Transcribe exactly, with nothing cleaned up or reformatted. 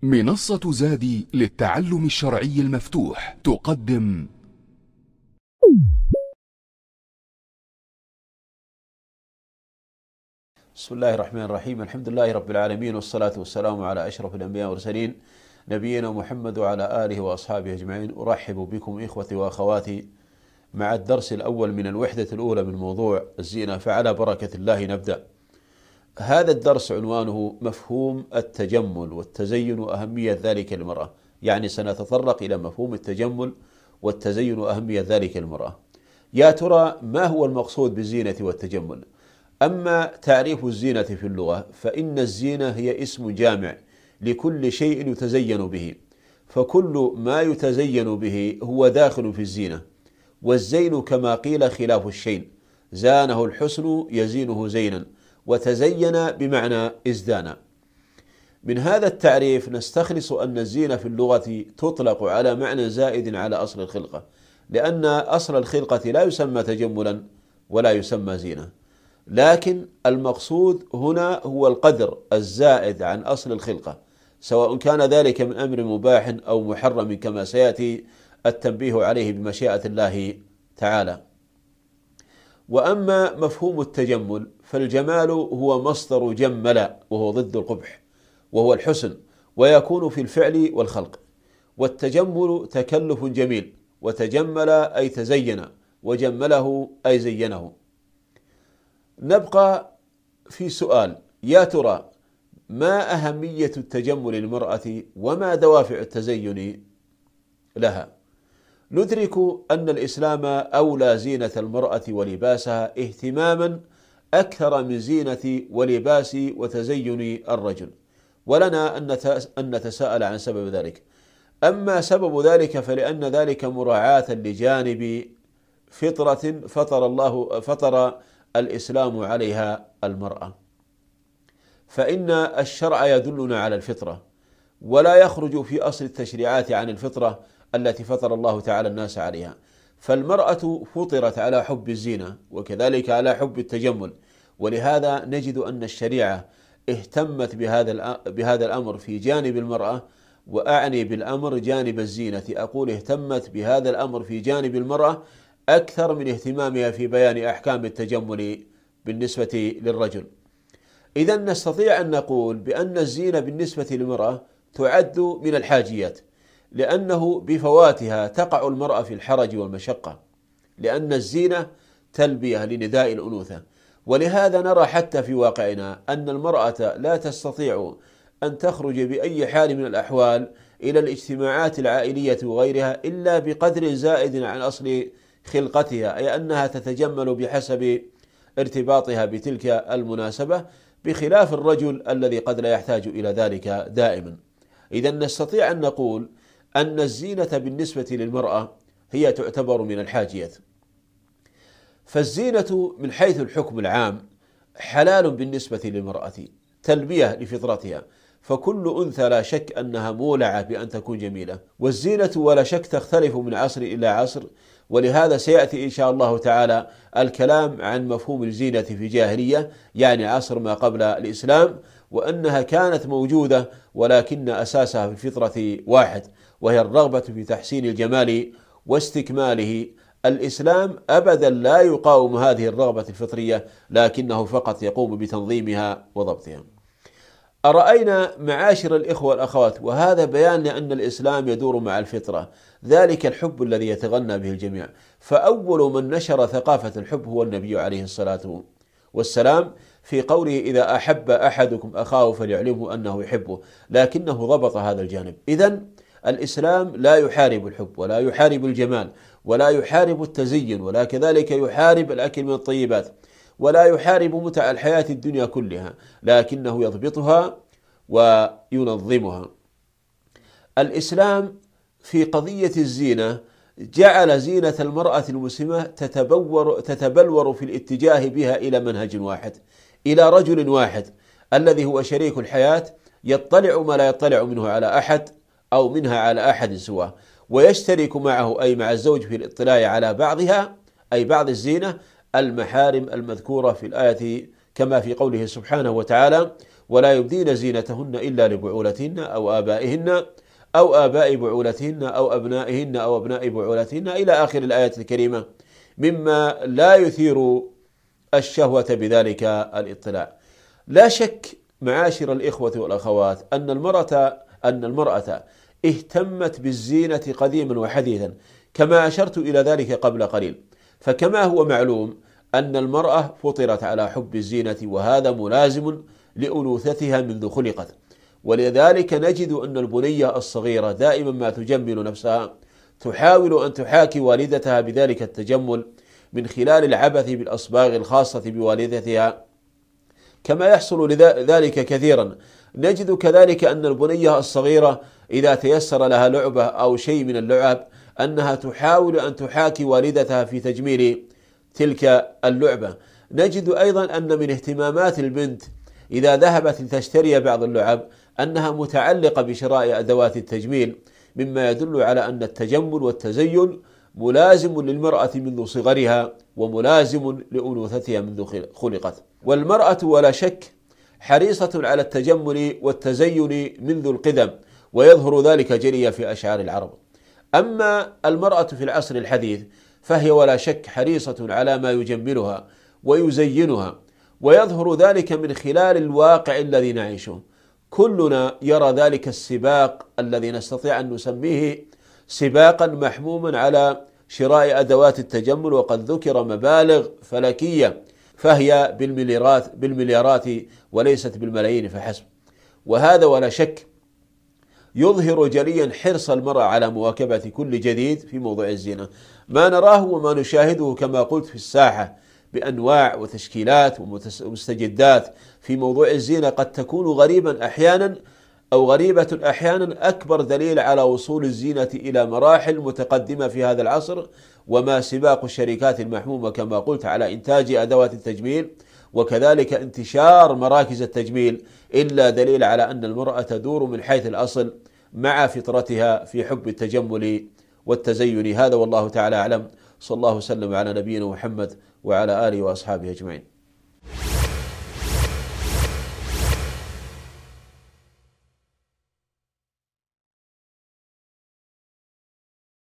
منصة زادي للتعلم الشرعي المفتوح تقدم بسم الله الرحمن الرحيم. الحمد لله رب العالمين، والصلاة والسلام على أشرف الأنبياء والمرسلين نبينا محمد وعلى آله وأصحابه أجمعين. أرحب بكم إخوتي وأخواتي مع الدرس الأول من الوحدة الأولى من موضوع الزينة، فعلى بركة الله نبدأ. هذا الدرس عنوانه مفهوم التجمل والتزين وأهمية ذلك للمرأة، يعني سنتطرق إلى مفهوم التجمل والتزين وأهمية ذلك للمرأة. يا ترى ما هو المقصود بالزينة والتجمل؟ أما تعريف الزينة في اللغة فإن الزينة هي اسم جامع لكل شيء يتزين به، فكل ما يتزين به هو داخل في الزينة. والزين كما قيل خلاف الشين، زانه الحسن يزينه زينا، وتزين بمعنى ازدان. من هذا التعريف نستخلص أن الزينة في اللغة تطلق على معنى زائد على أصل الخلقة، لأن أصل الخلقة لا يسمى تجملا ولا يسمى زينة، لكن المقصود هنا هو القدر الزائد عن أصل الخلقة، سواء كان ذلك من أمر مباح أو محرم كما سيأتي التنبيه عليه بمشيئة الله تعالى. وأما مفهوم التجمل فالجمال هو مصدر جمل، وهو ضد القبح، وهو الحسن، ويكون في الفعل والخلق. والتجمل تكلف جميل، وتجمل أي تزين، وجمله أي زينه. نبقى في سؤال: يا ترى ما أهمية التجمل للمرأة وما دوافع التزين لها؟ ندرك أن الإسلام أولى زينة المرأة ولباسها اهتماما أكثر من زينة ولباس وتزين الرجل، ولنا أن نتساءل عن سبب ذلك. أما سبب ذلك فلأن ذلك مراعاة لجانب فطرة فطر الله فطر الإسلام عليها المرأة، فإن الشرع يدلنا على الفطرة، ولا يخرج في أصل التشريعات عن الفطرة التي فطر الله تعالى الناس عليها. فالمرأة فطرت على حب الزينة وكذلك على حب التجمل، ولهذا نجد أن الشريعة اهتمت بهذا بهذا الأمر في جانب المرأة، وأعني بالأمر جانب الزينة. أقول اهتمت بهذا الأمر في جانب المرأة أكثر من اهتمامها في بيان أحكام التجمل بالنسبة للرجل. إذن نستطيع أن نقول بأن الزينة بالنسبة للمرأة تعد من الحاجيات، لأنه بفواتها تقع المرأة في الحرج والمشقة، لأن الزينة تلبية لنداء الأنوثة. ولهذا نرى حتى في واقعنا أن المرأة لا تستطيع أن تخرج بأي حال من الأحوال إلى الاجتماعات العائلية وغيرها إلا بقدر زائد عن أصل خلقتها، أي أنها تتجمل بحسب ارتباطها بتلك المناسبة، بخلاف الرجل الذي قد لا يحتاج إلى ذلك دائما. إذن نستطيع أن نقول أن الزينة بالنسبة للمرأة هي تعتبر من الحاجيات. فالزينة من حيث الحكم العام حلال بالنسبة للمرأة، تلبية لفطرتها، فكل أنثى لا شك أنها مولعة بأن تكون جميلة. والزينة ولا شك تختلف من عصر إلى عصر، ولهذا سيأتي إن شاء الله تعالى الكلام عن مفهوم الزينة في جاهلية، يعني عصر ما قبل الإسلام، وأنها كانت موجودة ولكن أساسها في الفطرة واحد، وهي الرغبة في تحسين الجمال واستكماله. الإسلام أبدا لا يقاوم هذه الرغبة الفطرية، لكنه فقط يقوم بتنظيمها وضبطها. أرأينا معاشر الإخوة والأخوات، وهذا بيان لأن الإسلام يدور مع الفطرة، ذلك الحب الذي يتغنى به الجميع. فأول من نشر ثقافة الحب هو النبي عليه الصلاة والسلام، في قوله: إذا أحب أحدكم أخاه فليعلمه أنه يحبه، لكنه ضبط هذا الجانب. إذن الإسلام لا يحارب الحب ولا يحارب الجمال ولا يحارب التزين، ولا كذلك يحارب الأكل من الطيبات، ولا يحارب متع الحياة الدنيا كلها، لكنه يضبطها وينظمها. الإسلام في قضية الزينة جعل زينة المرأة المسلمة تتبور تتبلور في الاتجاه بها إلى منهج واحد، إلى رجل واحد الذي هو شريك الحياة، يطلع ما لا يطلع منه على أحد أو منها على أحد سواه، ويشترك معه أي مع الزوج في الاطلاع على بعضها أي بعض الزينة المحارم المذكورة في الآية كما في قوله سبحانه وتعالى: ولا يبدين زينتهن إلا لبعولتهن أو آبائهن أو آباء بعولتهن أو أبنائهن أو أبناء بعولتهن إلى آخر الآية الكريمة، مما لا يثير الشهوة بذلك الاطلاع. لا شك معاشر الإخوة والأخوات أن المرأة أن المرأة اهتمت بالزينة قديما وحديثا، كما أشرت إلى ذلك قبل قليل. فكما هو معلوم أن المرأة فطرت على حب الزينة، وهذا ملازم لأنوثتها منذ خلقت، ولذلك نجد أن البنية الصغيرة دائما ما تجمل نفسها، تحاول أن تحاكي والدتها بذلك التجمل من خلال العبث بالأصباغ الخاصة بوالدتها، كما يحصل ذلك كثيرا. نجد كذلك أن البنية الصغيرة إذا تيسر لها لعبة أو شيء من اللعب أنها تحاول أن تحاكي والدتها في تجميل تلك اللعبة. نجد أيضا أن من اهتمامات البنت إذا ذهبت لتشتري بعض اللعب أنها متعلقة بشراء أدوات التجميل، مما يدل على أن التجمل والتزين ملازم للمرأة منذ صغرها وملازم لأنوثتها منذ خلقت. والمرأة ولا شك حريصة على التجمل والتزين منذ القدم، ويظهر ذلك جليا في أشعار العرب. أما المرأة في العصر الحديث فهي ولا شك حريصة على ما يجملها ويزينها، ويظهر ذلك من خلال الواقع الذي نعيشه. كلنا يرى ذلك السباق الذي نستطيع أن نسميه سباقا محموما على شراء أدوات التجمل، وقد ذكر مبالغ فلكية فهي بالمليارات بالمليارات وليست بالملايين فحسب. وهذا ولا شك يظهر جليا حرص المرأة على مواكبة كل جديد في موضوع الزينة. ما نراه وما نشاهده كما قلت في الساحة بأنواع وتشكيلات ومستجدات في موضوع الزينة قد تكون غريبا أحيانا أو غريبة أحيانا، أكبر دليل على وصول الزينة إلى مراحل متقدمة في هذا العصر، وما سباق الشركات المحمومة كما قلت على إنتاج أدوات التجميل، وكذلك انتشار مراكز التجميل، إلا دليل على أن المرأة تدور من حيث الأصل مع فطرتها في حب التجمل والتزين. هذا والله تعالى أعلم. صلى الله وسلم على نبينا محمد وعلى آله وأصحابه أجمعين.